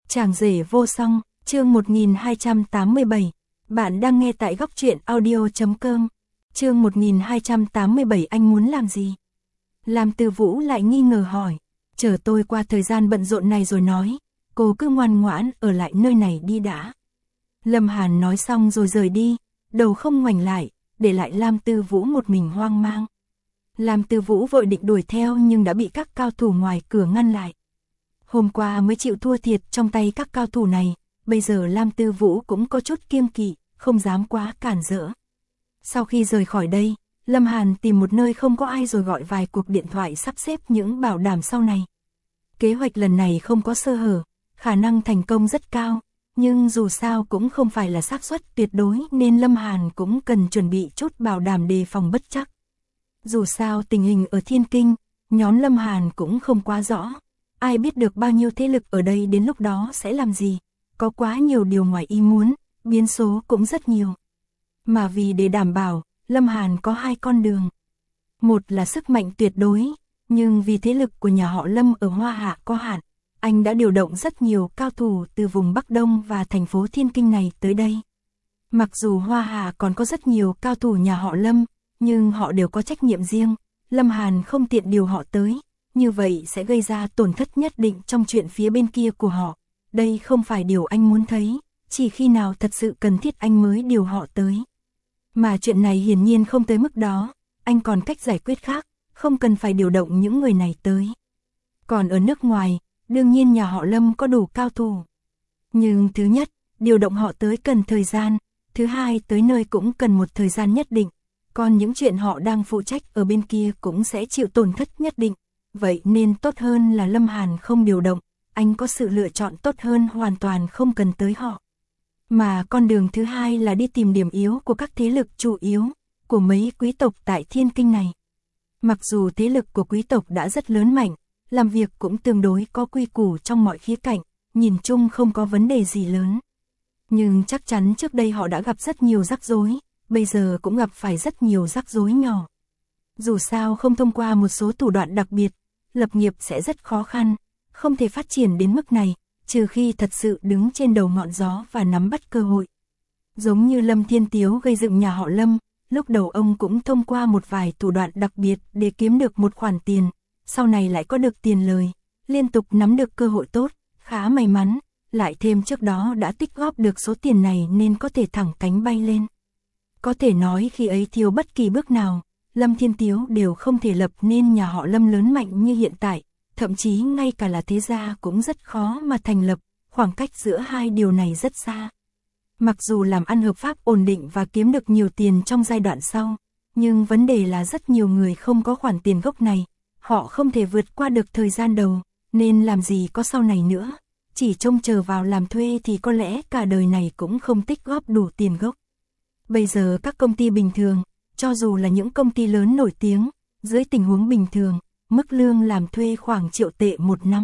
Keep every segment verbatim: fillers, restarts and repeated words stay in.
Chàng rể vô song, chương một nghìn hai trăm tám mươi bảy. Bạn đang nghe tại góc truyện audio chấm com. Chương một nghìn hai trăm tám mươi bảy. Anh muốn làm gì? Lam Tư Vũ lại nghi ngờ hỏi. Chờ tôi qua thời gian bận rộn này rồi nói. Cô cứ ngoan ngoãn ở lại nơi này đi đã. Lâm Hàn nói xong rồi rời đi, đầu không ngoảnh lại, để lại Lam Tư Vũ một mình hoang mang. Lam Tư Vũ vội định đuổi theo nhưng đã bị các cao thủ ngoài cửa ngăn lại. Hôm qua mới chịu thua thiệt trong tay các cao thủ này, bây giờ Lam Tư Vũ cũng có chút kiêng kỵ, không dám quá cản rỡ. Sau khi rời khỏi đây, Lâm Hàn tìm một nơi không có ai rồi gọi vài cuộc điện thoại sắp xếp những bảo đảm sau này. Kế hoạch lần này không có sơ hở, khả năng thành công rất cao, nhưng dù sao cũng không phải là xác suất tuyệt đối nên Lâm Hàn cũng cần chuẩn bị chút bảo đảm đề phòng bất trắc. Dù sao tình hình ở Thiên Kinh, nhóm Lâm Hàn cũng không quá rõ. Ai biết được bao nhiêu thế lực ở đây đến lúc đó sẽ làm gì, có quá nhiều điều ngoài ý muốn, biến số cũng rất nhiều. Mà vì để đảm bảo, Lâm Hàn có hai con đường. Một là sức mạnh tuyệt đối, nhưng vì thế lực của nhà họ Lâm ở Hoa Hạ có hạn, anh đã điều động rất nhiều cao thủ từ vùng Bắc Đông và thành phố Thiên Kinh này tới đây. Mặc dù Hoa Hạ còn có rất nhiều cao thủ nhà họ Lâm, nhưng họ đều có trách nhiệm riêng, Lâm Hàn không tiện điều họ tới. Như vậy sẽ gây ra tổn thất nhất định trong chuyện phía bên kia của họ. Đây không phải điều anh muốn thấy, chỉ khi nào thật sự cần thiết anh mới điều họ tới. Mà chuyện này hiển nhiên không tới mức đó, anh còn cách giải quyết khác, không cần phải điều động những người này tới. Còn ở nước ngoài, đương nhiên nhà họ Lâm có đủ cao thủ. Nhưng thứ nhất, điều động họ tới cần thời gian, thứ hai tới nơi cũng cần một thời gian nhất định, còn những chuyện họ đang phụ trách ở bên kia cũng sẽ chịu tổn thất nhất định. Vậy nên tốt hơn là Lâm Hàn không điều động, anh có sự lựa chọn tốt hơn hoàn toàn không cần tới họ. Mà con đường thứ hai là đi tìm điểm yếu của các thế lực chủ yếu, của mấy quý tộc tại Thiên Kinh này. Mặc dù thế lực của quý tộc đã rất lớn mạnh, làm việc cũng tương đối có quy củ trong mọi khía cạnh, nhìn chung không có vấn đề gì lớn. Nhưng chắc chắn trước đây họ đã gặp rất nhiều rắc rối, bây giờ cũng gặp phải rất nhiều rắc rối nhỏ. Dù sao không thông qua một số thủ đoạn đặc biệt, lập nghiệp sẽ rất khó khăn, không thể phát triển đến mức này, trừ khi thật sự đứng trên đầu ngọn gió và nắm bắt cơ hội. Giống như Lâm Thiên Tiếu gây dựng nhà họ Lâm, lúc đầu ông cũng thông qua một vài thủ đoạn đặc biệt để kiếm được một khoản tiền, sau này lại có được tiền lời, liên tục nắm được cơ hội tốt, khá may mắn, lại thêm trước đó đã tích góp được số tiền này nên có thể thẳng cánh bay lên. Có thể nói khi ấy thiếu bất kỳ bước nào, Lâm Thiên Tiếu đều không thể lập nên nhà họ Lâm lớn mạnh như hiện tại, thậm chí ngay cả là thế gia cũng rất khó mà thành lập, khoảng cách giữa hai điều này rất xa. Mặc dù làm ăn hợp pháp ổn định và kiếm được nhiều tiền trong giai đoạn sau, nhưng vấn đề là rất nhiều người không có khoản tiền gốc này, họ không thể vượt qua được thời gian đầu, nên làm gì có sau này nữa, chỉ trông chờ vào làm thuê thì có lẽ cả đời này cũng không tích góp đủ tiền gốc. Bây giờ các công ty bình thường, cho dù là những công ty lớn nổi tiếng, dưới tình huống bình thường, mức lương làm thuê khoảng triệu tệ một năm.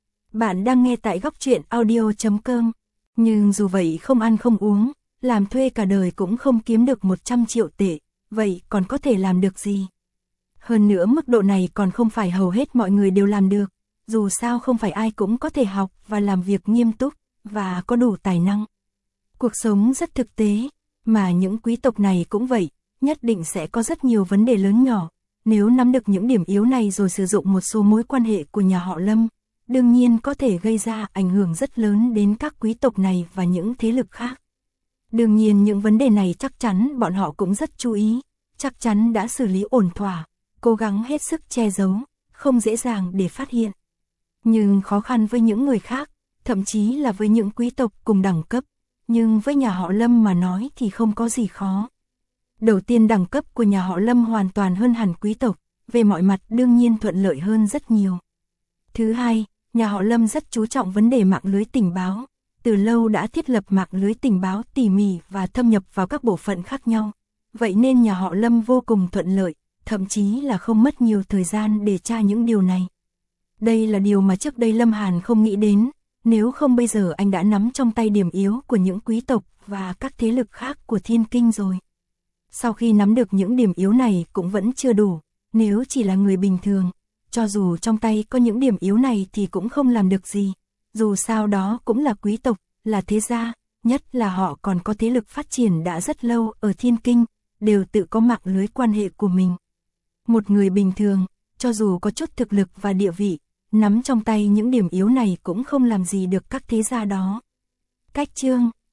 Bạn đang nghe tại góc truyện audio chấm com. Nhưng dù vậy không ăn không uống, làm thuê cả đời cũng không kiếm được một trăm triệu tệ, vậy còn có thể làm được gì? Hơn nữa mức độ này còn không phải hầu hết mọi người đều làm được, dù sao không phải ai cũng có thể học và làm việc nghiêm túc, và có đủ tài năng. Cuộc sống rất thực tế, mà những quý tộc này cũng vậy, nhất định sẽ có rất nhiều vấn đề lớn nhỏ. Nếu nắm được những điểm yếu này rồi sử dụng một số mối quan hệ của nhà họ Lâm, đương nhiên có thể gây ra ảnh hưởng rất lớn đến các quý tộc này và những thế lực khác. Đương nhiên những vấn đề này chắc chắn bọn họ cũng rất chú ý, chắc chắn đã xử lý ổn thỏa, cố gắng hết sức che giấu, không dễ dàng để phát hiện. Nhưng khó khăn với những người khác, thậm chí là với những quý tộc cùng đẳng cấp, nhưng với nhà họ Lâm mà nói thì không có gì khó. Đầu tiên đẳng cấp của nhà họ Lâm hoàn toàn hơn hẳn quý tộc, về mọi mặt đương nhiên thuận lợi hơn rất nhiều. Thứ hai, nhà họ Lâm rất chú trọng vấn đề mạng lưới tình báo, từ lâu đã thiết lập mạng lưới tình báo tỉ mỉ và thâm nhập vào các bộ phận khác nhau. Vậy nên nhà họ Lâm vô cùng thuận lợi, thậm chí là không mất nhiều thời gian để tra những điều này. Đây là điều mà trước đây Lâm Hàn không nghĩ đến, nếu không bây giờ anh đã nắm trong tay điểm yếu của những quý tộc và các thế lực khác của Thiên Kinh rồi. Sau khi nắm được những điểm yếu này cũng vẫn chưa đủ, nếu chỉ là người bình thường, cho dù trong tay có những điểm yếu này thì cũng không làm được gì. dù sao đó cũng là quý tộc, là thế gia, nhất là họ còn có thế lực phát triển đã rất lâu ở Thiên Kinh, đều tự có mạng lưới quan hệ của mình. Một người bình thường, cho dù có chút thực lực và địa vị, nắm trong tay những điểm yếu này cũng không làm gì được các thế gia đó. Cách chương